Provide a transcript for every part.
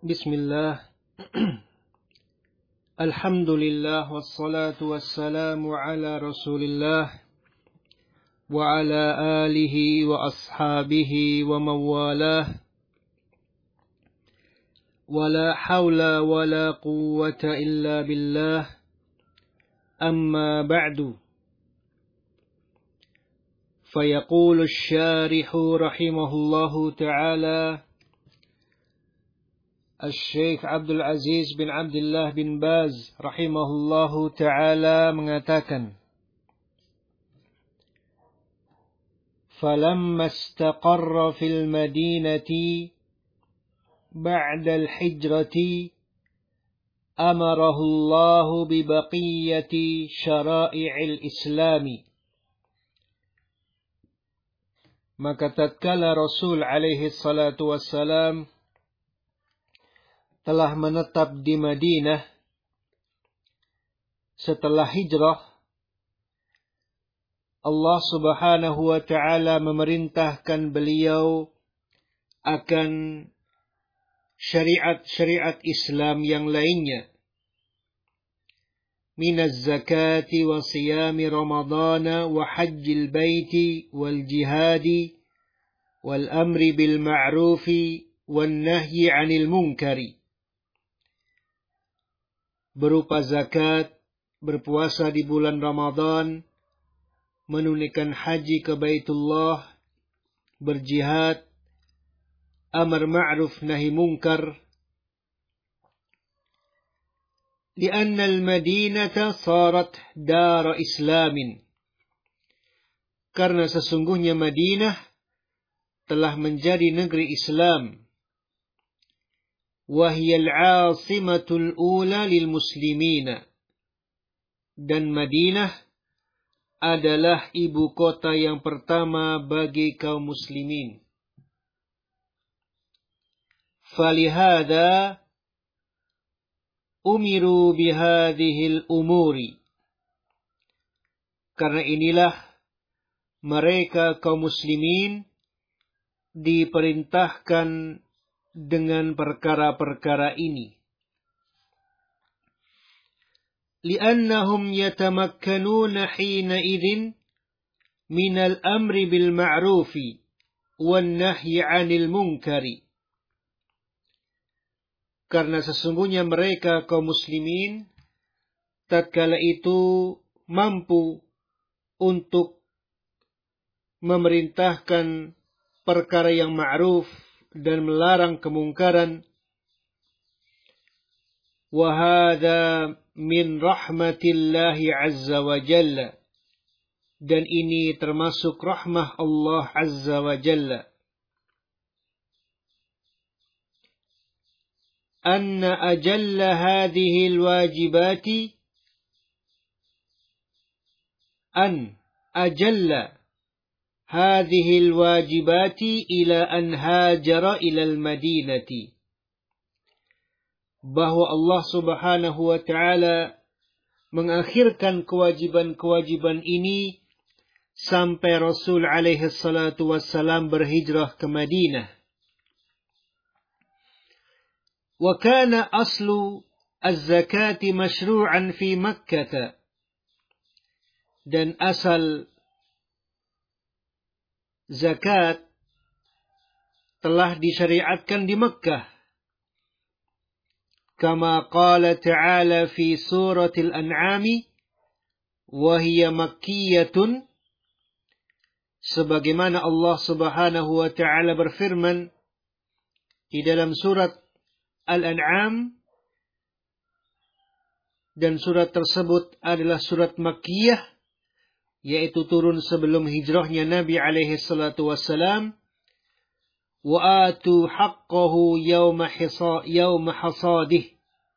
Bismillah. Alhamdulillah wassalatu wassalamu ala Rasulillah wa ala alihi wa ashabihi wa mawalah. Wa la hawla wa la quwwata illa billah. Amma ba'du. Fayaqulu asy-syarihu rahimahullahu ta'ala Al-Syekh Abdul Aziz bin Abdullah bin Baz rahimahullahu ta'ala mengatakan, فَلَمَّا اسْتَقَرَّ فِي الْمَدِينَةِ بَعْدَ الْحِجْرَةِ أَمَرَهُ اللَّهُ بِبَقِيَّةِ شَرَائِعِ الْإِسْلَامِ. Maka tatkala Rasul alaihi salatu wassalam telah menetap di Madinah setelah hijrah, Allah subhanahu wa ta'ala memerintahkan beliau akan syariat-syariat Islam yang lainnya. Minaz zakati wa siyami ramadana wa hajjil baiti wal jihadi wal amri bil ma'rufi wal nahyi 'anil munkari. Berupa zakat, berpuasa di bulan Ramadan, menunaikan haji ke Baitullah, berjihad, amar ma'ruf nahi munkar. Lianna al-Madinata sarat dar Islamin. Karena sesungguhnya Madinah telah menjadi negeri Islam. وهي العاصمة الأولى للمسلمين. Dan Madinah adalah ibu kota yang pertama bagi kaum muslimin. فلهذا أمروا بهذه الأمور. Karena inilah mereka kaum muslimin diperintahkan dengan perkara-perkara ini. Li'annahum yatamakkanuna hina idzin min al-amri bil ma'rufi wan nahyi 'anil munkari. Karena sesungguhnya mereka kaum muslimin tatkala itu mampu untuk memerintahkan perkara yang ma'ruf dan melarang kemungkaran. Wa hadza min rahmatillahi azza wa jalla. Dan ini termasuk rahmah Allah azza wa jalla. Anna ajalla hadhihi alwajibati هذه الواجبات إلى أن هاجر إلى المدينة. Bahwa Allah subhanahu wa ta'ala mengakhirkan kewajiban-kewajiban ini sampai Rasul alaihi salatu wassalam berhijrah ke Madinah. Wa kana aslu az-zakati masyru'an fi Makkah. Dan asal zakat telah disyariatkan di Mekkah. Kama qala ta'ala fi suratil An'am wa hiya makkiyatun. Sebagaimana Allah subhanahu wa ta'ala berfirman di dalam surat Al-An'am, dan surat tersebut adalah surat Makkiyah, yaitu turun sebelum hijrahnya Nabi alaihi salatu wassalam. Wa atu haqqahu yawma hasadih.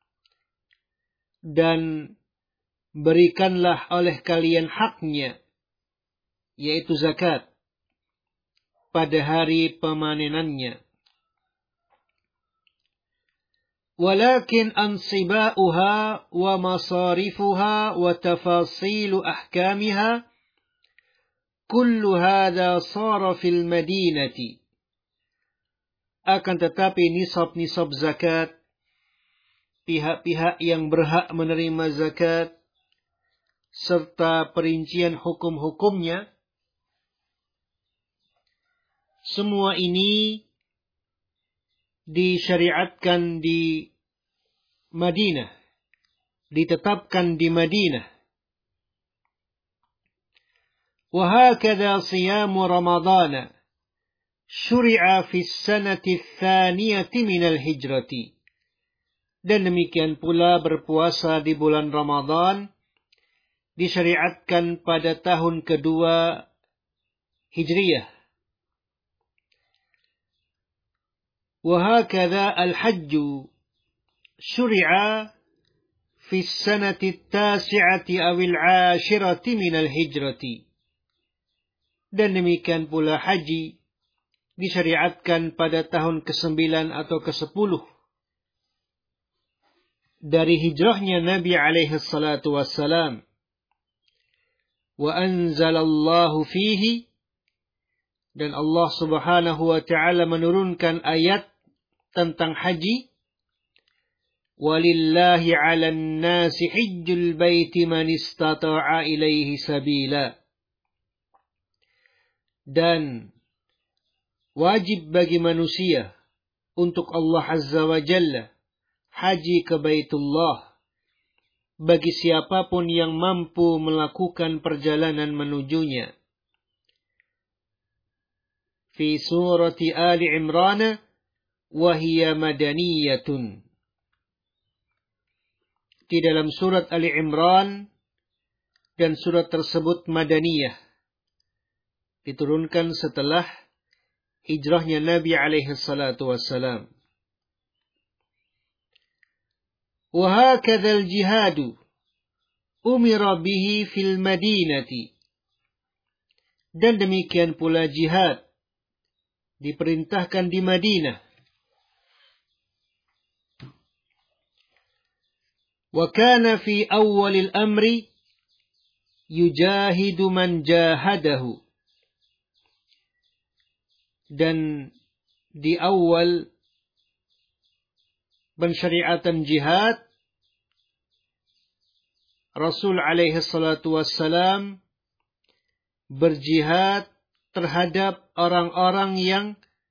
Dan berikanlah oleh kalian haknya, yaitu zakat, pada hari pemanenannya. Walakin ansiba'uha wa masarifuha wa tafasilu ahkamiha kullu hadha sara fil madinati. Akan tetapi nisab-nisab zakat, pihak-pihak yang berhak menerima zakat, serta perincian hukum-hukumnya, semua ini disyariatkan di Madinah, ditetapkan di Madinah. وهكذا صيام رمضان شرع في السنة الثانية من الهجرة. Dan demikian pula berpuasa di bulan Ramadan disyariatkan pada tahun kedua Hijriyah. وهكذا الحج شرع في السنة التاسعة أو العاشرة من الهجرة. Dan demikian pula haji disyariatkan pada tahun ke-9 atau ke-10 dari hijrahnya Nabi alaihi salatu wassalam. Wa anzalallahu fihi, dan Allah subhanahu wa ta'ala menurunkan ayat tentang haji. Walillahi 'alan nasi hajjul baiti man istata'a ilaihi sabila. Dan wajib bagi manusia untuk Allah Azza wa Jalla haji ke Baitullah bagi siapapun yang mampu melakukan perjalanan menujunya. Fi surati Ali Imran wa hiya madaniyatun. Di dalam surat Ali Imran, dan surat tersebut madaniyah, diturunkan setelah hijrahnya Nabi alaihi salatu wassalam. Wa hakadha al-jihadu umira bihi fil madinati. Dan demikian pula jihad diperintahkan di Madinah. Wa kana fi awwalil amri yujahidu man jahadahu. Dan di awal pensyariatan jihad, Rasul alaihi salatu wassalam berjihad terhadap orang-orang yang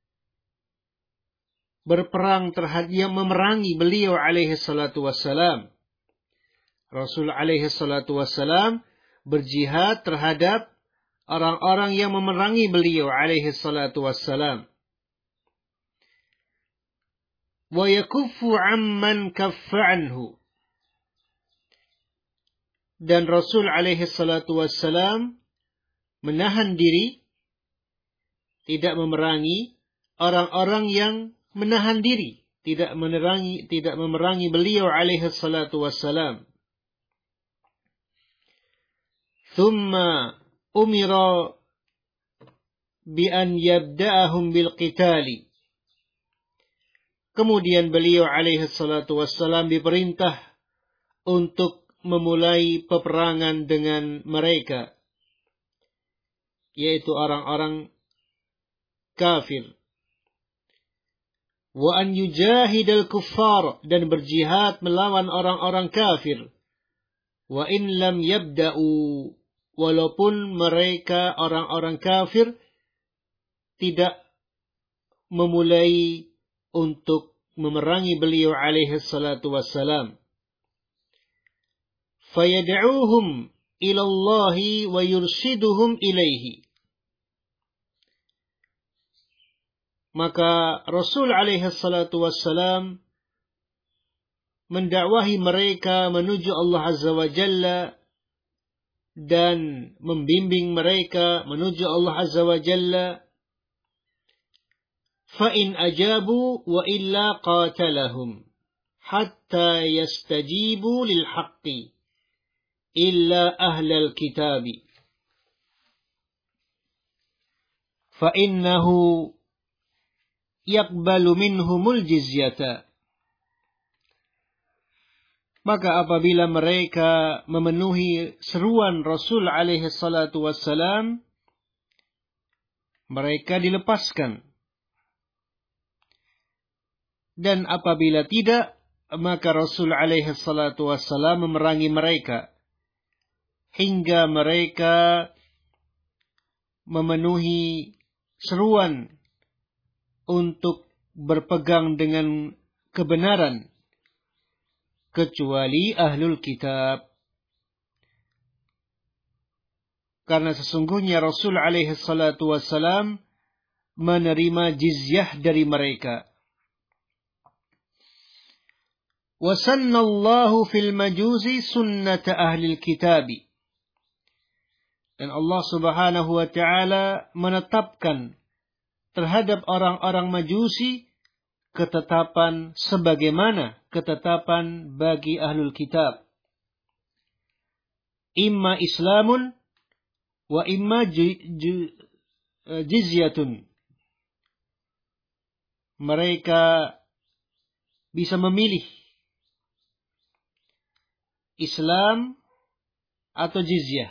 berperang terhadap, yang memerangi beliau alaihi salatu wassalam. Rasul alaihi salatu wassalam berjihad terhadap orang-orang yang memerangi beliau alaihi salatu wassalam. Wa yakuffu amman kaffa anhu. Dan Rasul alaihi salatu wassalam menahan diri, tidak memerangi orang-orang yang menahan diri, tidak memerangi beliau alaihi salatu wassalam. Thumma umira bi an yabda'ahum bil qitali. Kemudian beliau alaihi salatu wassalam diperintah untuk memulai peperangan dengan mereka, yaitu orang-orang kafir. Wa an yujahidal kuffar, dan berjihad melawan orang-orang kafir. Wa in lam yabda'u, walaupun mereka orang-orang kafir tidak memulai untuk memerangi beliau alaihi salatu wassalam. Fayad'uhum ila Allah wa yurshiduhum ilaihi. Maka Rasul alaihi salatu wassalam mendakwahi mereka menuju Allah Azza wa Jalla dan membimbing mereka menuju Allah Azza wa Jalla. Fa'in ajabu wa illa qatalahum hatta yastajibu lil haqqi illa ahlal kitabi. Fa'innahu yaqbalu minhumul jizyata. Maka apabila mereka memenuhi seruan Rasul alaihi salatu wassalam, mereka dilepaskan. Dan apabila tidak, maka Rasul alaihi salatu wassalam memerangi mereka hingga mereka memenuhi seruan untuk berpegang dengan kebenaran, kecuali ahlul kitab. Karena sesungguhnya Rasul alaihi salatu wassalam menerima jizyah dari mereka. وَسَنَّ اللَّهُ فِي الْمَجُوزِ سُنَّةَ أَهْلِ الْكِتَابِ. Dan Allah subhanahu wa ta'ala menetapkan terhadap orang-orang Majusi ketetapan sebagaimana ketetapan bagi ahlul kitab. Imma islamun wa imma jizyatun. Mereka bisa memilih Islam atau jizyah.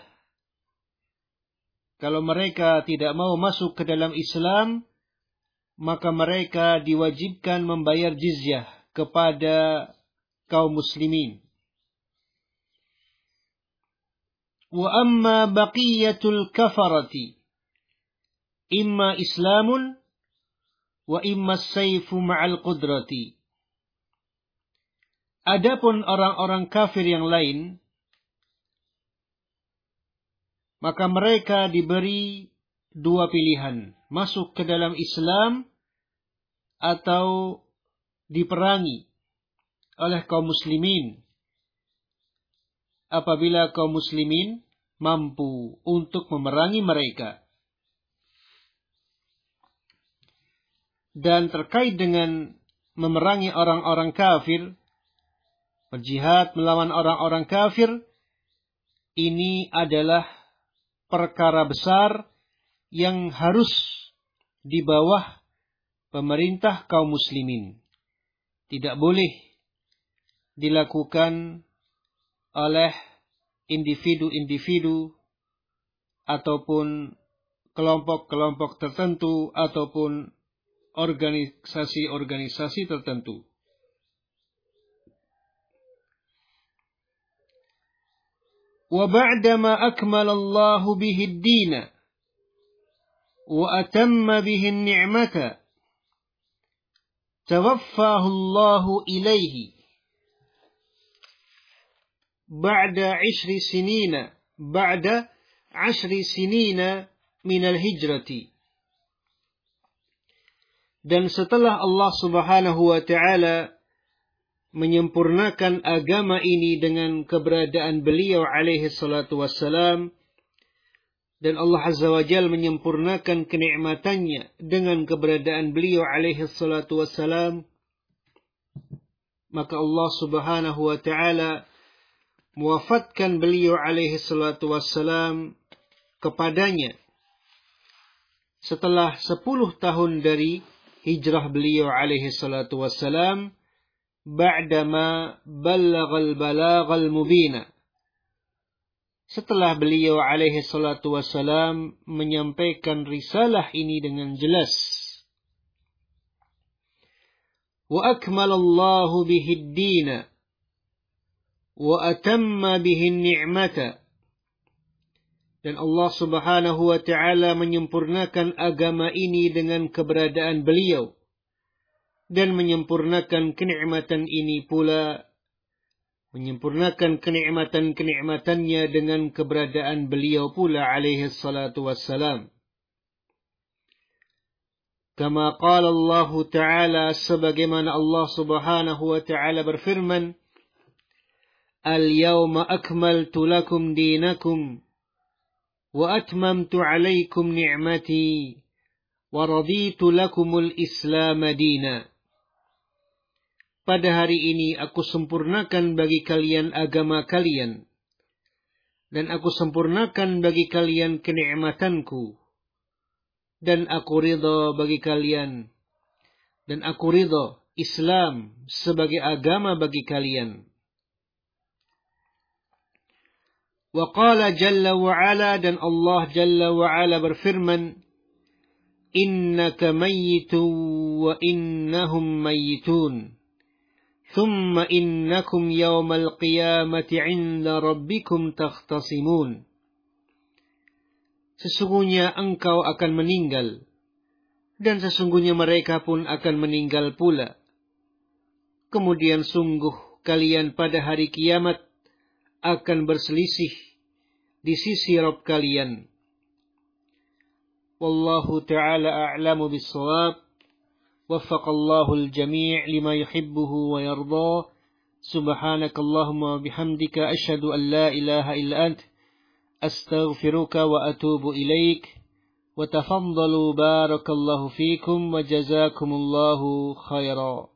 Kalau mereka tidak mau masuk ke dalam Islam, maka mereka diwajibkan membayar jizyah kepada kaum muslimin. Wa amma baqiyatul kafarati imma islamun wa imma as-sayfu ma'al qudrati. Adapun orang-orang kafir yang lain, maka mereka diberi dua pilihan, masuk ke dalam Islam atau diperangi oleh kaum muslimin apabila kaum muslimin mampu untuk memerangi mereka. Dan terkait dengan memerangi orang-orang kafir, berjihad melawan orang-orang kafir, ini adalah perkara besar yang harus di bawah pemerintah kaum muslimin. Tidak boleh dilakukan oleh individu-individu ataupun kelompok-kelompok tertentu ataupun organisasi-organisasi tertentu. وَبَعْدَمَا أَكْمَلَ اللَّهُ بِهِ الدِّينَ وَأَتَمَّ بِهِ النِّعْمَةَ توفاه الله إليه بعد 10 سنين من الهجرة. Dan setelah Allah subhanahu wa ta'ala menyempurnakan agama ini dengan keberadaan beliau alaihi salatu wassalam, dan Allah azza wa jalla menyempurnakan kenikmatannya dengan keberadaan beliau alaihi salatu wassalam, maka Allah subhanahu wa ta'ala mewafatkan beliau alaihi salatu wassalam kepadanya setelah 10 tahun dari hijrah beliau alaihi salatu wassalam, ba'dama ballaghal balaghal mubina, setelah beliau alaihi salatu wassalam menyampaikan risalah ini dengan jelas. Wa akmalallahu bihid dina wa atamma bihin ni'mata. Dan Allah subhanahu wa ta'ala menyempurnakan agama ini dengan keberadaan beliau, dan menyempurnakan kenikmatan ini pula, menyempurnakan kenikmatan-kenikmatannya dengan keberadaan beliau pula alaihi salatu wassalam. Kama qala Allah Ta'ala, sebagaimana Allah subhanahu wa ta'ala berfirman, Al-yawma akmaltu lakum dinakum wa atmamtu alaikum ni'mati wa raditu lakumul islam dina. Pada hari ini aku sempurnakan bagi kalian agama kalian, dan aku sempurnakan bagi kalian kenikmatanku, dan aku ridha bagi kalian, dan aku ridha Islam sebagai agama bagi kalian. Wa qala jalla wa ala, dan Allah jalla wa ala berfirman, إنك ميت وإنهم ميتون ثم إنكم يوم القيامة عند ربكم تختصمون. Sesungguhnya engkau akan meninggal, dan sesungguhnya mereka pun akan meninggal pula. Kemudian sungguh kalian pada hari kiamat akan berselisih di sisi Rabb kalian. Wallahu ta'ala a'lamu bis-shawab. Waffaqallahu al-jami' lima yuhibbuhu wa yarda. Subhanakallahumma wa bihamdika asyhadu an la ilaha illa ant astaghfiruka wa atubu ilaik. Wa tafaddalu barakallahu fikum wa jazakumullahu khairan.